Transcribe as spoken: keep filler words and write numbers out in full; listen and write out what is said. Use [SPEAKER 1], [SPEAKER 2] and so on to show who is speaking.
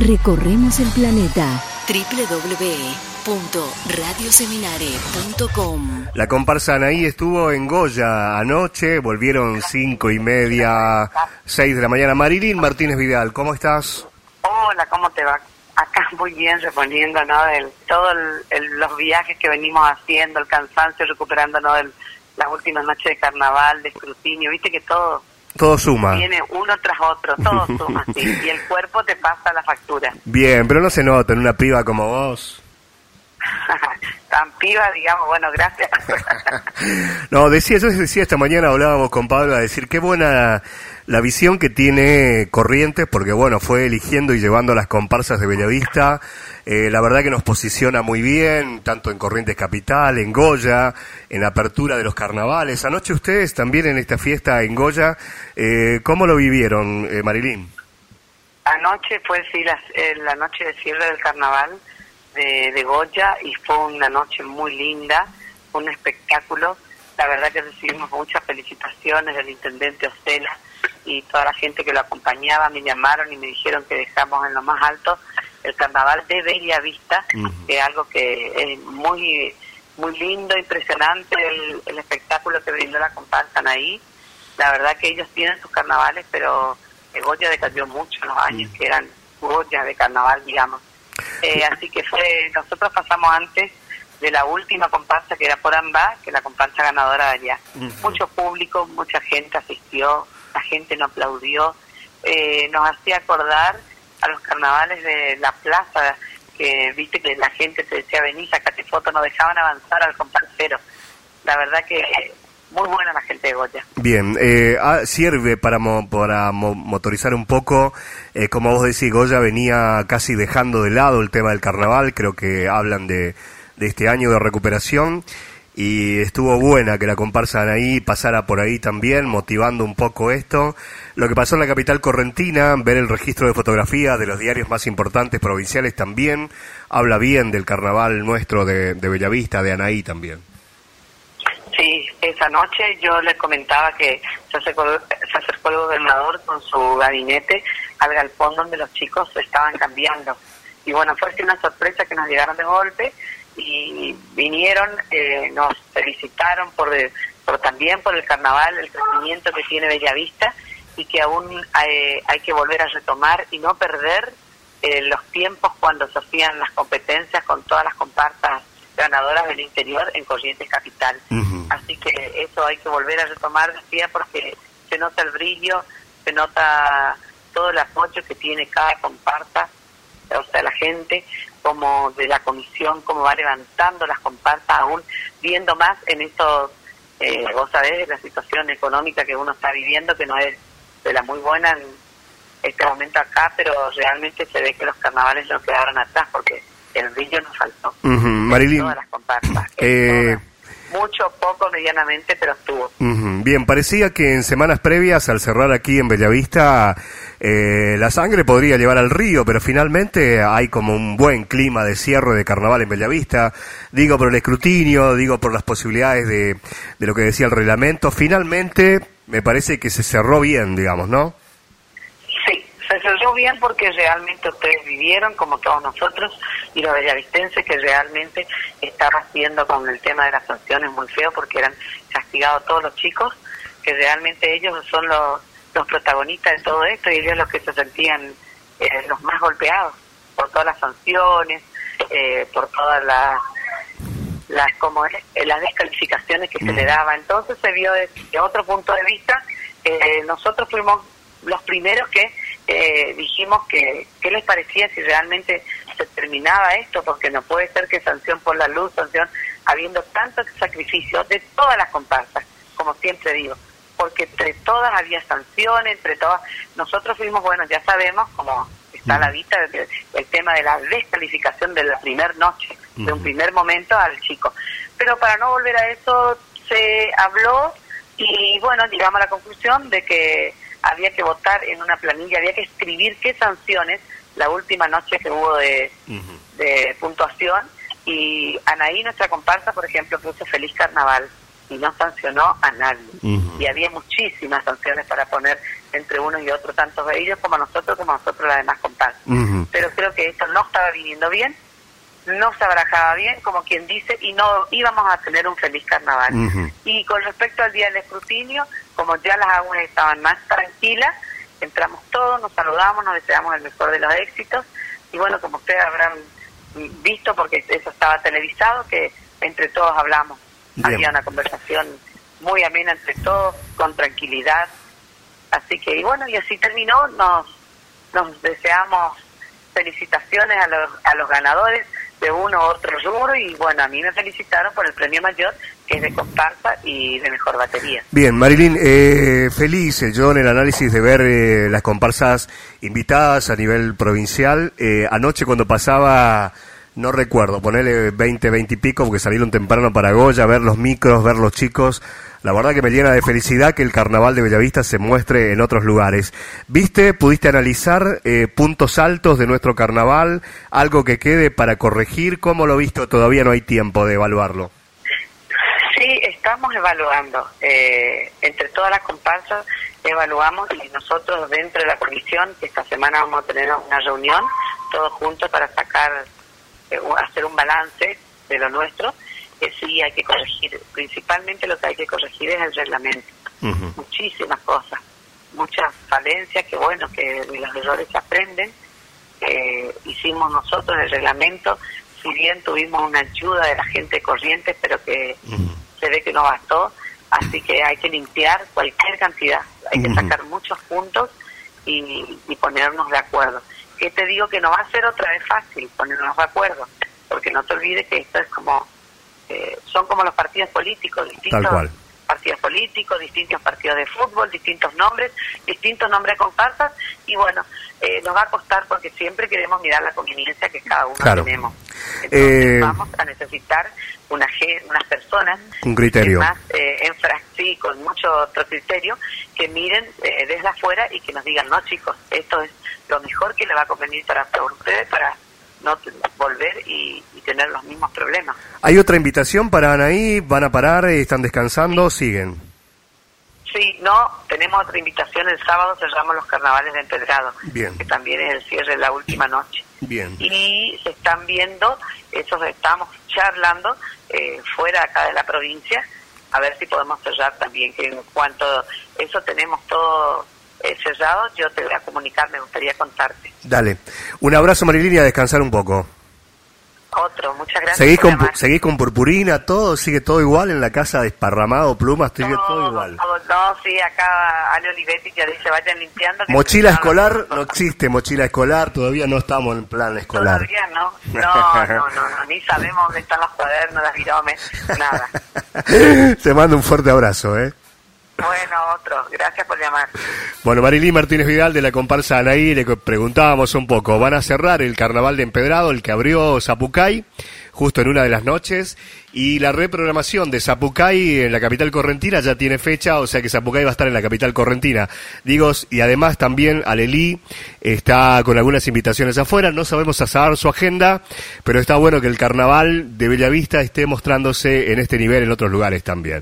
[SPEAKER 1] Recorremos el planeta. doble u doble u doble u punto radio seminare punto com.
[SPEAKER 2] La comparsa Anaí estuvo en Goya anoche, volvieron cinco y media, seis de la mañana. Marilyn Martínez Vidal, ¿cómo estás?
[SPEAKER 3] Hola, ¿cómo te va? Acá muy bien, respondiendo, ¿no? De todos los viajes que venimos haciendo, el cansancio, recuperándonos de las últimas noches de carnaval, de escrutinio, viste que todo...
[SPEAKER 2] Todo suma.
[SPEAKER 3] Viene uno tras otro, todo suma, sí, y el cuerpo te pasa la factura.
[SPEAKER 2] Bien, pero no se nota en una piba como vos.
[SPEAKER 3] Tan piba, digamos, bueno, gracias.
[SPEAKER 2] No, decía, yo decía esta mañana, hablábamos con Pablo, a decir qué buena la visión que tiene Corrientes, porque bueno, fue eligiendo y llevando a las comparsas de Bellavista. Eh, la verdad que nos posiciona muy bien, tanto en Corrientes Capital, en Goya, en la apertura de los carnavales. Anoche ustedes también en esta fiesta en Goya, eh, ¿cómo lo vivieron, eh, Marilyn?
[SPEAKER 3] Anoche fue, sí, la, eh, la noche de cierre del carnaval de, de Goya, y fue una noche muy linda, un espectáculo. La verdad que recibimos muchas felicitaciones del intendente Ocela y toda la gente que lo acompañaba. Me llamaron y me dijeron que dejamos en lo más alto el carnaval de Bellavista, uh-huh. que es algo que es muy muy lindo, impresionante el, el espectáculo que brindó la comparsa Anaí. La verdad que ellos tienen sus carnavales, pero Goya decayó mucho en los años uh-huh. que eran Goya de carnaval, digamos. Eh, así que fue, nosotros pasamos antes de la última comparsa, que era Porambá, que la comparsa ganadora de allá. Uh-huh. Mucho público, mucha gente asistió, la gente nos aplaudió, eh, nos hacía acordar a los carnavales de la plaza, que viste que la gente te decía, vení, sacate foto, nos dejaban avanzar al comparsero. La verdad que muy buena la gente de Goya.
[SPEAKER 2] Bien, eh, ah, sirve para mo, para mo, motorizar un poco, eh, como vos decís, Goya venía casi dejando de lado el tema del carnaval, creo que hablan de, de este año de recuperación, y estuvo buena que la comparsa Anaí pasara por ahí también, motivando un poco esto. Lo que pasó en la capital correntina, ver el registro de fotografías de los diarios más importantes provinciales también, habla bien del carnaval nuestro de, de Bellavista, de Anaí también.
[SPEAKER 3] Sí, esa noche yo les comentaba que se acercó, se acercó el gobernador con su gabinete al galpón donde los chicos estaban cambiando. Y bueno, fue así una sorpresa que nos llegaron de golpe y vinieron, eh, nos felicitaron por, de, por también por el carnaval, el crecimiento que tiene Bellavista, y que aún hay, hay que volver a retomar y no perder eh, los tiempos cuando se hacían las competencias con todas las comparsas ganadoras del interior en Corrientes Capital. Uh-huh. Así que eso hay que volver a retomar, decía, porque se nota el brillo, se nota todo el apoyo que tiene cada comparsa, o sea, la gente, como de la comisión, como va levantando las comparsas, aún viendo más en estos, eh, vos sabés, la situación económica que uno está viviendo, que no es de la muy buena en este momento acá, pero realmente se ve que los carnavales no quedaron atrás, porque el brillo nos faltó.
[SPEAKER 2] Uh-huh. Marilyn,
[SPEAKER 3] todas las comparsas.
[SPEAKER 2] Eh...
[SPEAKER 3] Mucho, poco, medianamente, pero estuvo.
[SPEAKER 2] Uh-huh. Bien, parecía que en semanas previas, al cerrar aquí en Bellavista, eh, la sangre podría llevar al río, pero finalmente hay como un buen clima de cierre de carnaval en Bellavista. Digo por el escrutinio, digo por las posibilidades de, de lo que decía el reglamento. Finalmente, me parece que se cerró bien, digamos, ¿no?
[SPEAKER 3] Sí, se cerró bien porque realmente ustedes vivieron, como todos nosotros, y los bellavistenses, que realmente estaban haciendo con el tema de las sanciones muy feo, porque eran castigados todos los chicos, que realmente ellos son los, los protagonistas de todo esto, y ellos los que se sentían eh, los más golpeados por todas las sanciones, eh, por todas las las como es, las descalificaciones que mm. se le daba. Entonces se vio desde otro punto de vista. Eh, nosotros fuimos los primeros que eh, dijimos que qué les parecía si realmente se terminaba esto, porque no puede ser que sanción por la luz, sanción, habiendo tanto sacrificio de todas las comparsas, como siempre digo, porque entre todas había sanciones, entre todas, nosotros fuimos, bueno, ya sabemos, como está a la vista, el, el tema de la descalificación de la primera noche, uh-huh. de un primer momento al chico. Pero para no volver a eso, se habló y bueno, llegamos a la conclusión de que había que votar en una planilla, había que escribir qué sanciones la última noche que hubo de, uh-huh. de puntuación, y Anaí, nuestra comparsa, por ejemplo, puso Feliz Carnaval y no sancionó a nadie. Uh-huh. Y había muchísimas sanciones para poner entre unos y otros, tanto ellos como nosotros, como nosotros las demás comparsas. Uh-huh. Pero creo que esto no estaba viniendo bien, no se abarajaba bien, como quien dice, y no íbamos a tener un feliz carnaval. Uh-huh. Y con respecto al día del escrutinio, como ya las aguas estaban más tranquilas, entramos todos, nos saludamos, nos deseamos el mejor de los éxitos, y bueno, como ustedes habrán visto, porque eso estaba televisado, que entre todos hablamos. Bien. Había una conversación muy amena entre todos, con tranquilidad. Así que, y bueno, y así terminó. Nos nos deseamos felicitaciones a los, a los ganadores de uno u otro rubro, y bueno, a mí me felicitaron por el premio mayor, que es de comparsa y de mejor batería.
[SPEAKER 2] Bien, Marilyn, eh, feliz eh, yo en el análisis de ver eh, las comparsas invitadas a nivel provincial. Eh, anoche cuando pasaba, no recuerdo, ponerle veinte, veinte y pico, porque salieron temprano para Goya, ver los micros, ver los chicos. La verdad que me llena de felicidad que el carnaval de Bellavista se muestre en otros lugares. ¿Viste, pudiste analizar eh, puntos altos de nuestro carnaval? ¿Algo que quede para corregir? ¿Cómo lo viste? Todavía no hay tiempo de evaluarlo.
[SPEAKER 3] Sí, estamos evaluando. Eh, entre todas las comparsas evaluamos, y nosotros dentro de la comisión, que esta semana vamos a tener una reunión, todos juntos para sacar, eh, hacer un balance de lo nuestro, que sí hay que corregir. Principalmente lo que hay que corregir es el reglamento. Uh-huh. Muchísimas cosas, muchas falencias, que bueno, que de los errores se aprenden. Eh, hicimos nosotros el reglamento, si bien tuvimos una ayuda de la gente de Corrientes, pero que uh-huh. se ve que no bastó, así que hay que limpiar cualquier cantidad, hay uh-huh. que sacar muchos puntos y, y ponernos de acuerdo. Que te digo que no va a ser otra vez fácil ponernos de acuerdo, porque no te olvides que esto es como Eh, son como los partidos políticos, distintos partidos políticos, distintos partidos de fútbol, distintos nombres, distintos nombres de comparsas, y bueno, eh, nos va a costar porque siempre queremos mirar la conveniencia que cada uno claro. tenemos. Entonces eh, vamos a necesitar una, unas personas
[SPEAKER 2] un criterio
[SPEAKER 3] más eh, en sí, con mucho otro criterio, que miren eh, desde afuera y que nos digan, no chicos, esto es lo mejor que le va a convenir para ustedes, para no volver y, y tener los mismos problemas.
[SPEAKER 2] ¿Hay otra invitación para Anaí? ¿Van a parar? ¿Están descansando? ¿Siguen?
[SPEAKER 3] Sí, no, tenemos otra invitación. El sábado cerramos los carnavales de Empedrado,
[SPEAKER 2] bien,
[SPEAKER 3] que también es el cierre de la última noche.
[SPEAKER 2] Bien.
[SPEAKER 3] Y se están viendo, esos estamos charlando eh, fuera acá de la provincia, a ver si podemos cerrar también, que en cuanto a eso tenemos todo Eh, cerrado, yo te voy a comunicar, me gustaría contarte.
[SPEAKER 2] Dale. Un abrazo, Marilyn, y a descansar un poco.
[SPEAKER 3] Otro, muchas gracias.
[SPEAKER 2] ¿Seguís con, ¿Seguís con purpurina, todo? ¿Sigue todo igual en la casa desparramado, plumas? ¿Sigue todo, todo igual?
[SPEAKER 3] Todo, no, sí, acá Ale Olivetti ya dice, vayan limpiando.
[SPEAKER 2] ¿Mochila escolar? No existe mochila escolar, todavía no estamos en plan escolar.
[SPEAKER 3] Todavía no, no, no, no, no, ni sabemos dónde están los cuadernos, las viromes, nada.
[SPEAKER 2] Te mando un fuerte abrazo, ¿eh?
[SPEAKER 3] Bueno, otro. Gracias por llamar.
[SPEAKER 2] Bueno, Marilyn Martínez Vidal de la comparsa Anaí, le preguntábamos un poco. Van a cerrar el carnaval de Empedrado, el que abrió Zapucay, justo en una de las noches, y la reprogramación de Zapucay en la capital correntina ya tiene fecha, o sea que Zapucay va a estar en la capital correntina. Digo, y además también Alelí está con algunas invitaciones afuera, no sabemos saber su agenda, pero está bueno que el carnaval de Bellavista esté mostrándose en este nivel en otros lugares también.